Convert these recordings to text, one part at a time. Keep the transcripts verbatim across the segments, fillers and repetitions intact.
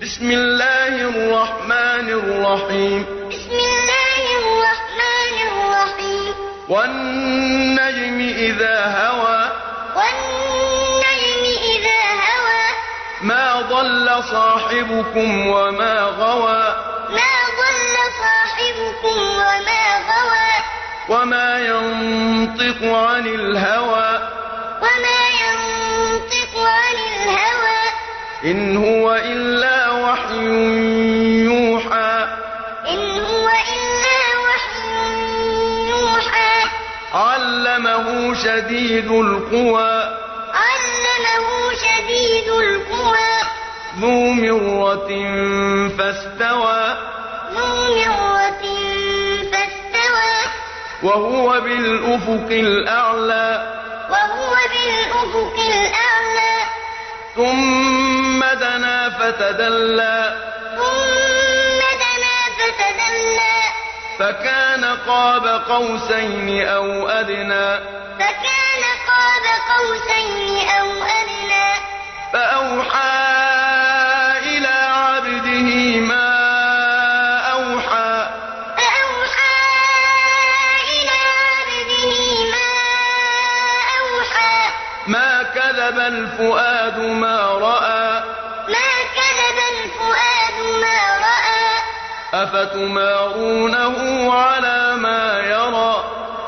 بسم الله الرحمن الرحيم بسم الله الرحمن الرحيم والنجم إذا هوى والنجم إذا هوى ما ضل صاحبكم وما غوى ما ضل صاحبكم وما غوى وما ينطق عن الهوى وما ينطق عن الهوى إن هو إلا وحي يوحى إن هو إلا وحي يوحى علمه شديد القوى علمه شديد القوى ذو مرة فاستوى ذو مرة فاستوى وهو بالأفق الأعلى وهو بالأفق الأعلى ثم دنا فتدلى ثم دنا فتدلى فكان قاب قوسين أو أدنى فكان قاب قوسين أو أدنى فأوحى إلى عبده ما أوحى فأوحى إلى عبده ما أوحى ما كذب الفؤاد ما رأى ما كذب الفؤاد ما رأى أفتمارونه على ما يرى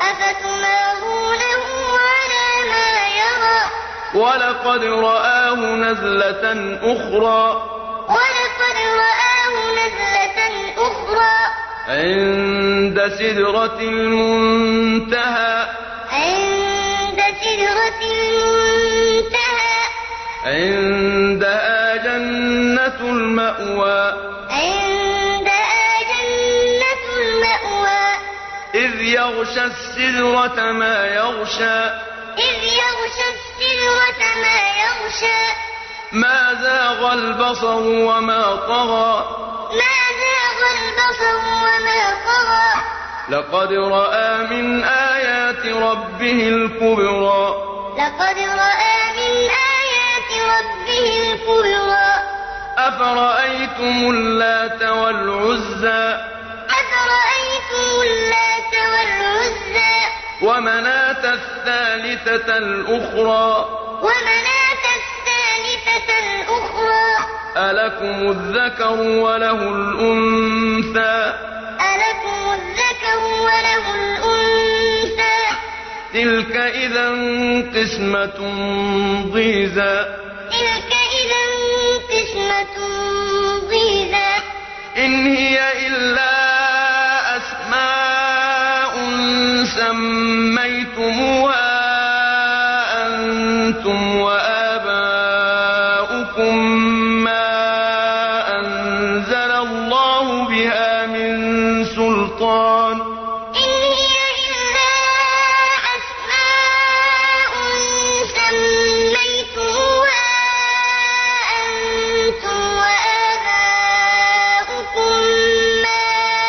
أفتمارونه على ما يرى ولقد رآه نزلة أخرى ولقد رآه نزلة أخرى عند سدرة المنتهى عند سدرة المنتهى عندها جنة المأوى عندها جنة المأوى إذ يغشى السدرة ما يغشى إذ يغشى السدرة ما يغشى ما زاغ البصر وما طغى ما زاغ البصر وما طغى لقد رأى من آيات ربه الكبرى لقد رأى من آيات ربه الكبرى أفرأيتم اللات والعزى أفرأيتم اللات والعزى ومناة الثالثة الأخرى ومناة الثالثة الأخرى ألكم الذكر وله الأنثى ألكم الذكر وله الأنثى تلك إذا قسمة ضيزى تلك إذا قسمة ضيزى إن هي إلا أسماء سميتموها أنتم وآباؤكم ما أنزل الله بها من سلطان إن هي إلا أسماء سميتموها أنتم وآباؤكم ما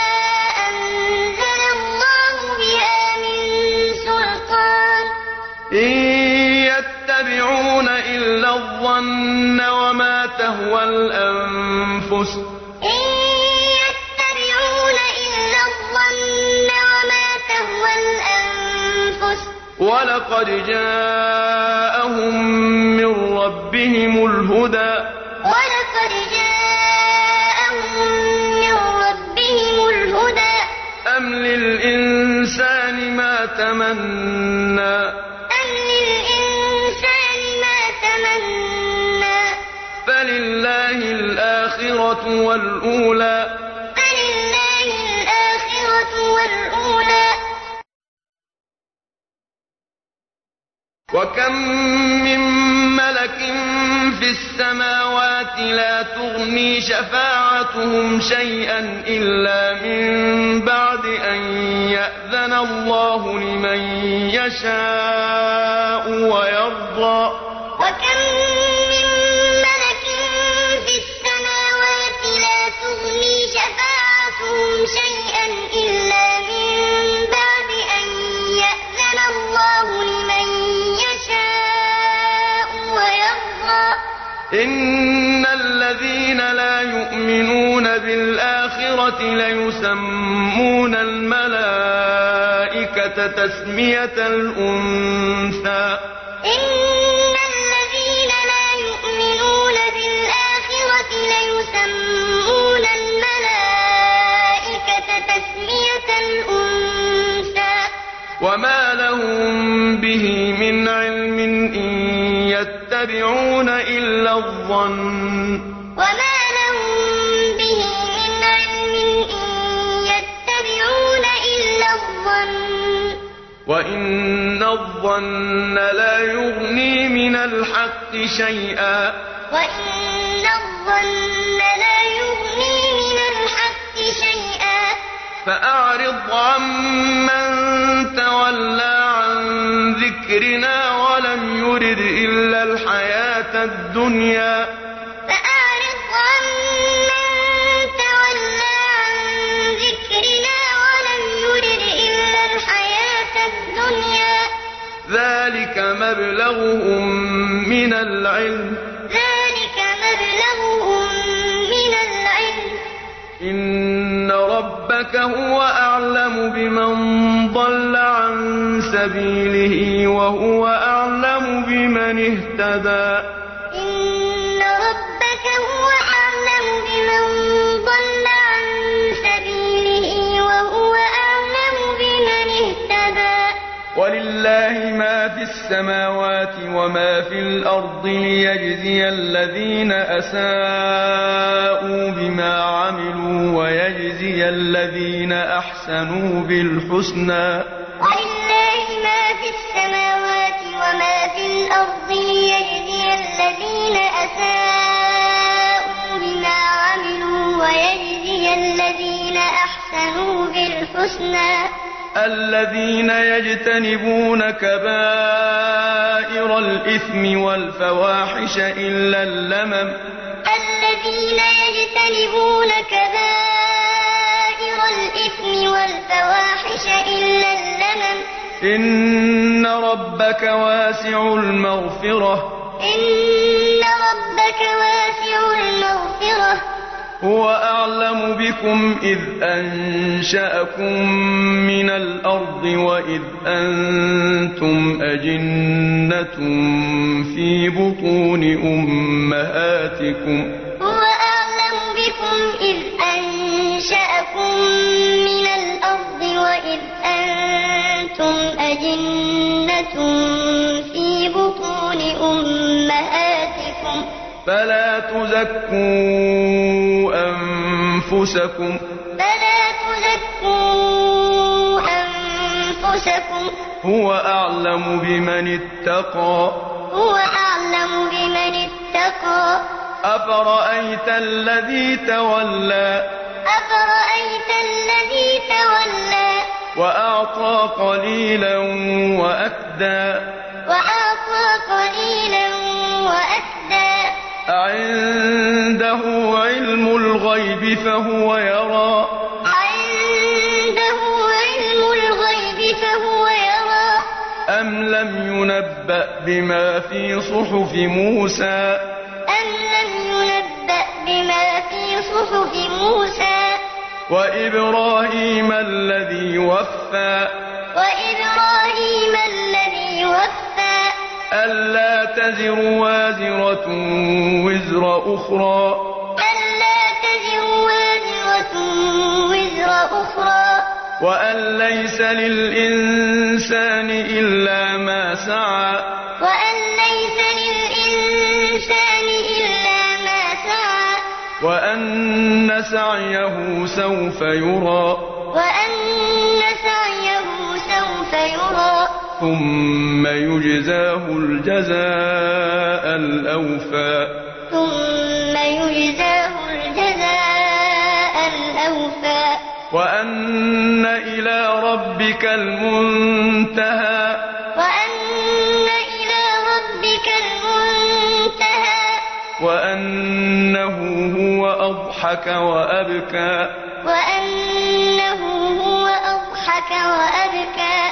أنزل الله بها من سلطان إن يتبعون إلا الظن وما تهوى الأنفس إن يتبعون إلا الظن وما تهوى الأنفس ولقد جاءهم من ربهم الهدى ولقد جاءهم من ربهم الهدى أم للإنسان ما تمنى أم للإنسان ما تمنى فلله الآخرة والأولى فلله الآخرة والأولى وكم من ملك في السماوات لا تغني شفاعتهم شيئا إلا من بعد أن يأذن الله لمن يشاء ويرضى وكم من ملك في السماوات لا تغني شفاعتهم شيئا إلا من بعد أن يأذن الله لمن يشاء ويرضى إن الذين لا يؤمنون الآخرة ليسمون الملائكة تسمية الأنثى إن الذين لا يؤمنون بالآخرة ليسمون الملائكة تسمية الأنثى وما لهم به من علم إن يتبعون إلا الظن وما لهم به من علم إن يتبعون إلا الظن وإن الظن لا يغني من الحق شيئا وإن الظن لا يغني من الحق شيئا فأعرض عمن تولى عن ذكرنا ولم يرد إلا الحياة الدنيا فأعرض عمن تولى عن ذكرنا ولم يرد إلا الحياة الدنيا ذلك مبلغهم من العلم ذلك مبلغهم من العلم إن ربك هو أعلم بمن ضل عن سبيله وهو أعلم بمن اهتدى إن ربك هو أعلم بمن ضل عن سبيله وهو أعلم بمن اهتدى ولله ما في السماوات وما في الأرض ليجزي الذين أساءوا بما عملوا ويجزي الذين أحسنوا بالحسنى ولله ما في السماوات وما في الأرض ليجزي الذين أساءوا بما عملوا ويجزي الذين أحسنوا بالحسنى الذين يجتنبون كبائر الإثم والفواحش إلا اللمم الذين يجتنبون كبائر الإثم والفواحش إلا اللمم إن ربك واسع المغفرة إن ربك واسع المغفرة هو أعلم بكم إذ أنشأكم من الأرض وإذ أنتم أجنة في بطون أمهاتكم هو أعلم بكم إذ أنشأكم من الأرض وإذ أنتم أجنة في بطون أمهاتكم فلا تزكوا أنفسكم فلا تزكوا أنفسكم هو أعلم بمن اتقى هو أعلم بمن اتقى أفرأيت الذي تولى أفرأيت الذي تولى وأعطى قليلا وأكدى وأعطى قليلا وأكدى أعنده علم الغيب فهو يرى عنده علم الغيب فهو يرى أم لم ينبأ بما في صحف موسى أم لم ينبأ بما في صحف موسى وإبراهيم الذي وفى وإبراهيم الذي وفى ألا تزر وازرة وزر أخرى ألا تزر وازرة وزر أخرى وأن ليس للإنسان إلا ما سعى وأن ليس للإنسان إلا ما سعى وأن سعيه سوف يرى وأن سعيه سوف يرى ثم يجزاه الجزاء الأوفى ثم يجزاه الجزاء الأوفى وأن إلى ربك المنتهى وأن إلى ربك المنتهى وأنه هو أضحك وأبكى وأنه هو أضحك وأبكى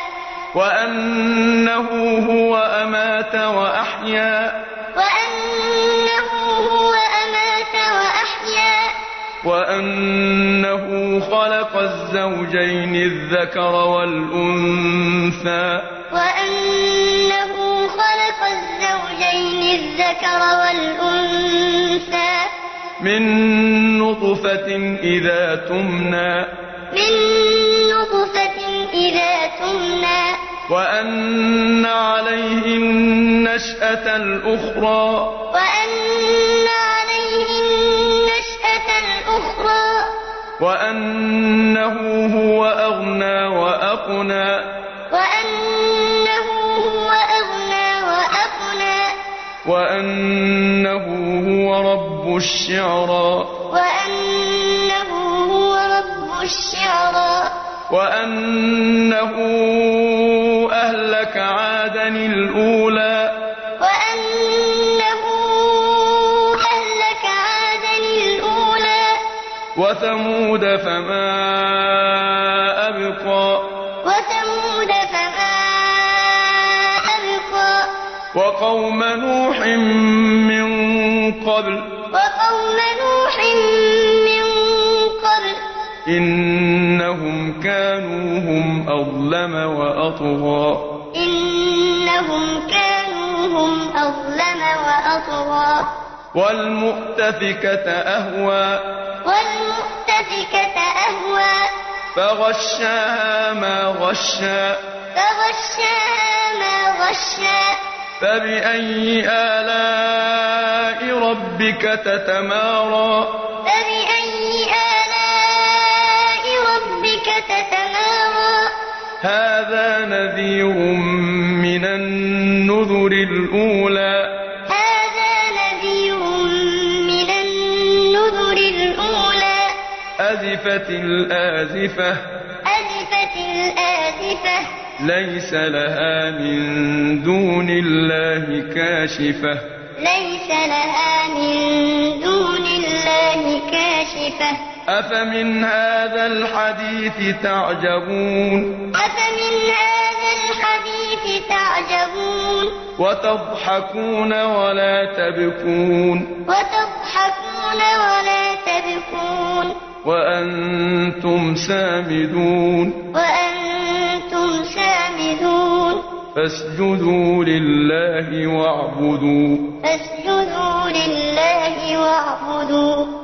وأنه هو أمات وأحيا وأنه هو أمات وأحيا وأنه خلق الزوجين الذكر والأنثى وأنه خلق الزوجين الذكر والأنثى من نطفة إذا تمنى من نطفة إذا تمنى وأن عليه النشأة الأخرى وأن عليه النشأة الأخرى وأنه هو أغنى وأقنى وأنه هو أغنى وأقنى وأنه هو رب الشعرى وأنه هو رب الشعرى وأنه أهلك عادا الأولى وأنه أهلك عادا الأولى وثمود فما أبقى وثمود فما أبقى وقوم نوح من قبل وقوم نوح من قبل إنهم كانوا هم أظلم وأطغى إنهم كانوا هم أظلم وأطغى والمؤتفكة أهوى والمؤتفكة أهوى فغشاها ما غشى فغشاها ما غشى فبأي آلاء ربك تتمارى فبأي آلاء ربك تتمارى هذا نذير من النذر الأولى هذا نذير من النذر الأولى أزفت الآزفة أزفت الآزفة ليس لها من دون الله كاشفة ليس لها من دون الله كاشفة أفمن هذا الحديث تعجبون أفمن هذا الحديث تعجبون وتضحكون ولا تبكون وتضحكون ولا تبكون وأنتم سامدون وأنتم سامدون فاسجدوا لله واعبدوا فاسجدوا لله واعبدوا